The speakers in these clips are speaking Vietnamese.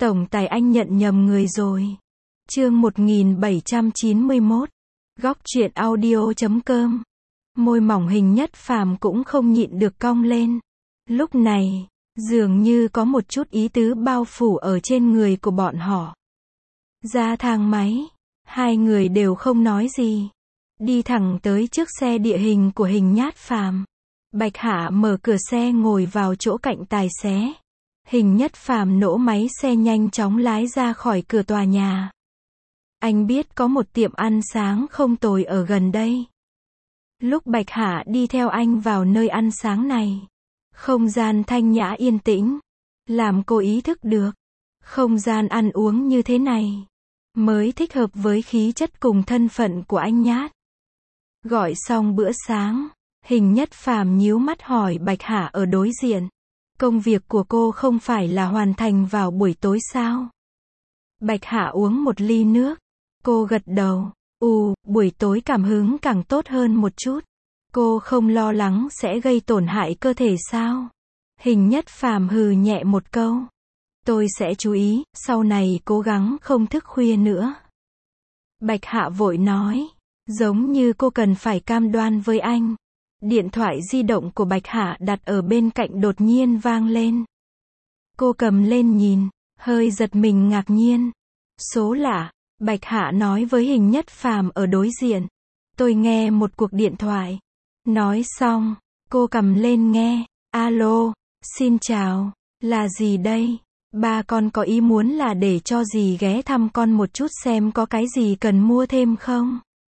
Tổng tài anh nhận nhầm người rồi. Chương 1791. Góc truyện audio.com. Môi mỏng Hình Nhất Phàm cũng không nhịn được cong lên. Lúc này, dường như có một chút ý tứ bao phủ ở trên người của bọn họ. Ra thang máy, hai người đều không nói gì. Đi thẳng tới trước xe địa hình của Hình Nhất Phàm. Bạch Hạ mở cửa xe ngồi vào chỗ cạnh tài xế. Hình Nhất Phàm nổ máy xe nhanh chóng lái ra khỏi cửa tòa nhà. Anh biết có một tiệm ăn sáng không tồi ở gần đây. Lúc Bạch Hạ đi theo anh vào nơi ăn sáng này, không gian thanh nhã yên tĩnh, làm cô ý thức được, không gian ăn uống như thế này mới thích hợp với khí chất cùng thân phận của anh nhát. Gọi xong bữa sáng, Hình Nhất Phàm nhíu mắt hỏi Bạch Hạ ở đối diện, công việc của cô không phải là hoàn thành vào buổi tối sao? Bạch Hạ uống một ly nước, cô gật đầu, buổi tối cảm hứng càng tốt hơn một chút. Cô không lo lắng sẽ gây tổn hại cơ thể sao? Hình Nhất Phàm hừ nhẹ một câu. Tôi sẽ chú ý, sau này cố gắng không thức khuya nữa. Bạch Hạ vội nói, giống như cô cần phải cam đoan với anh. Điện thoại di động của Bạch Hạ đặt ở bên cạnh đột nhiên vang lên. Cô cầm lên nhìn, hơi giật mình ngạc nhiên. Số lạ, Bạch Hạ nói với Hình Nhất Phàm ở đối diện. Tôi nghe một cuộc điện thoại. Nói xong, cô cầm lên nghe. Alo, xin chào, là gì đây? Ba con có ý muốn là để cho dì ghé thăm con một chút xem có cái gì cần mua thêm không?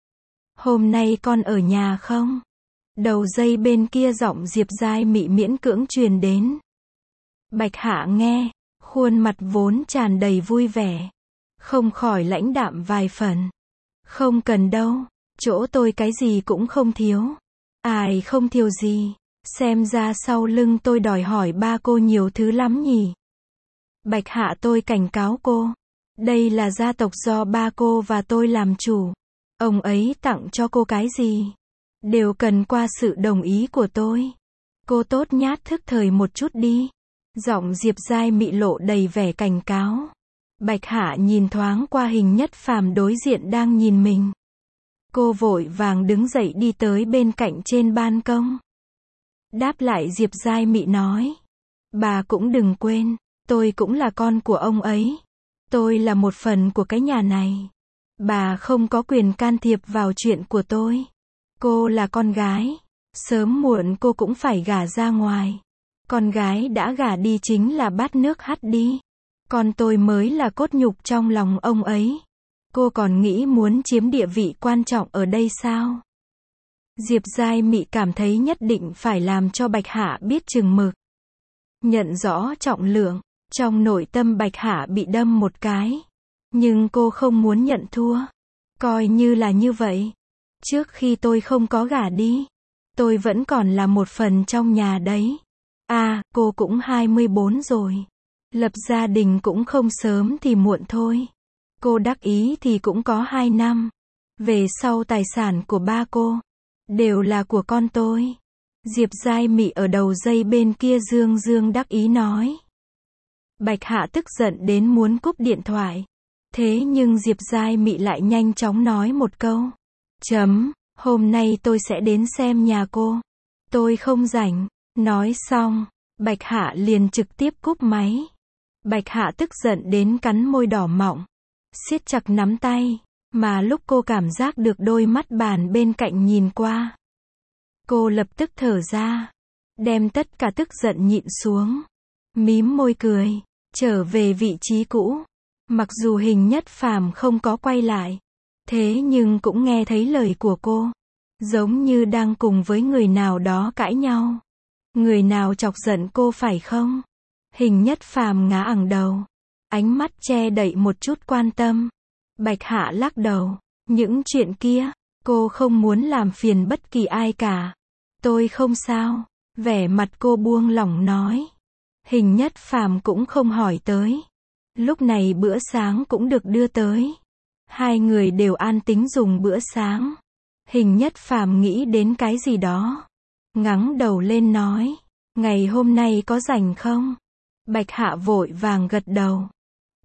Hôm nay con ở nhà không? Đầu dây bên kia giọng Diệp Giai Mị miễn cưỡng truyền đến. Bạch Hạ nghe, khuôn mặt vốn tràn đầy vui vẻ, không khỏi lãnh đạm vài phần. Không cần đâu, chỗ tôi cái gì cũng không thiếu. Ai không thiếu gì, xem ra sau lưng tôi đòi hỏi ba cô nhiều thứ lắm nhỉ. Bạch Hạ tôi cảnh cáo cô, đây là gia tộc do ba cô và tôi làm chủ. Ông ấy tặng cho cô cái gì, đều cần qua sự đồng ý của tôi. Cô tốt nhát thức thời một chút đi. Giọng Diệp Giai Mị lộ đầy vẻ cảnh cáo. Bạch Hạ nhìn thoáng qua Hình Nhất Phàm đối diện đang nhìn mình. Cô vội vàng đứng dậy đi tới bên cạnh trên ban công. Đáp lại Diệp Giai Mị nói, bà cũng đừng quên, tôi cũng là con của ông ấy. Tôi là một phần của cái nhà này. Bà không có quyền can thiệp vào chuyện của tôi. Cô là con gái, sớm muộn cô cũng phải gả ra ngoài. Con gái đã gả đi chính là bát nước hắt đi. Còn tôi mới là cốt nhục trong lòng ông ấy. Cô còn nghĩ muốn chiếm địa vị quan trọng ở đây sao? Diệp Giai Mị cảm thấy nhất định phải làm cho Bạch Hạ biết chừng mực. Nhận rõ trọng lượng, trong nội tâm Bạch Hạ bị đâm một cái. Nhưng cô không muốn nhận thua. Coi như là như vậy. Trước khi tôi không có gả đi, tôi vẫn còn là một phần trong nhà đấy. Cô cũng 24 rồi. Lập gia đình cũng không sớm thì muộn thôi. Cô đắc ý thì cũng có 2 năm. Về sau tài sản của ba cô đều là của con tôi. Diệp Giai Mị ở đầu dây bên kia dương dương đắc ý nói. Bạch Hạ tức giận đến muốn cúp điện thoại. Thế nhưng Diệp Giai Mị lại nhanh chóng nói một câu. Hôm nay tôi sẽ đến xem nhà cô. Tôi không rảnh. Nói xong, Bạch Hạ liền trực tiếp cúp máy. Bạch Hạ tức giận đến cắn môi đỏ mọng, siết chặt nắm tay, mà lúc cô cảm giác được đôi mắt bàn bên cạnh nhìn qua. Cô lập tức thở ra, đem tất cả tức giận nhịn xuống, mím môi cười, trở về vị trí cũ. Mặc dù Hình Nhất Phàm không có quay lại, thế nhưng cũng nghe thấy lời của cô, giống như đang cùng với người nào đó cãi nhau. Người nào chọc giận cô phải không? Hình Nhất Phàm ngã ẳng đầu, ánh mắt che đậy một chút quan tâm. Bạch Hạ lắc đầu, những chuyện kia, cô không muốn làm phiền bất kỳ ai cả. Tôi không sao, vẻ mặt cô buông lỏng nói. Hình Nhất Phàm cũng không hỏi tới. Lúc này bữa sáng cũng được đưa tới. Hai người đều an tính dùng bữa sáng. Hình Nhất Phàm nghĩ đến cái gì đó, ngẩng đầu lên nói, ngày hôm nay có rảnh không? Bạch Hạ vội vàng gật đầu.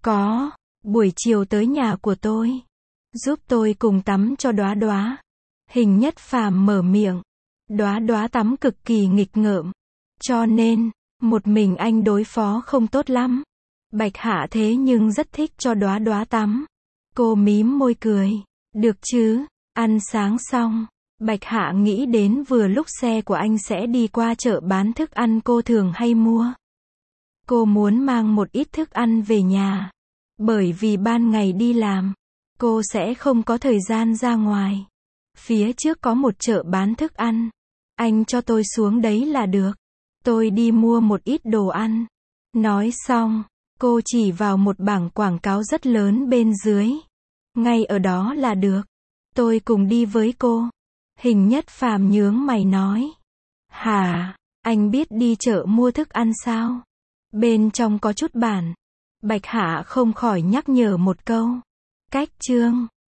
Có, buổi chiều tới nhà của tôi. Giúp tôi cùng tắm cho Đóa Đóa. Hình Nhất Phàm mở miệng. Đóa Đóa tắm cực kỳ nghịch ngợm. Cho nên, một mình anh đối phó không tốt lắm. Bạch Hạ thế nhưng rất thích cho Đóa Đóa tắm. Cô mím môi cười. Được chứ, ăn sáng xong. Bạch Hạ nghĩ đến vừa lúc xe của anh sẽ đi qua chợ bán thức ăn cô thường hay mua. Cô muốn mang một ít thức ăn về nhà. Bởi vì ban ngày đi làm, cô sẽ không có thời gian ra ngoài. Phía trước có một chợ bán thức ăn. Anh cho tôi xuống đấy là được. Tôi đi mua một ít đồ ăn. Nói xong, cô chỉ vào một bảng quảng cáo rất lớn bên dưới. Ngay ở đó là được. Tôi cùng đi với cô. Hình Nhất Phàm nhướng mày nói. Hả, anh biết đi chợ mua thức ăn sao? Bên trong có chút bản. Bạch Hạ không khỏi nhắc nhở một câu. Cách chương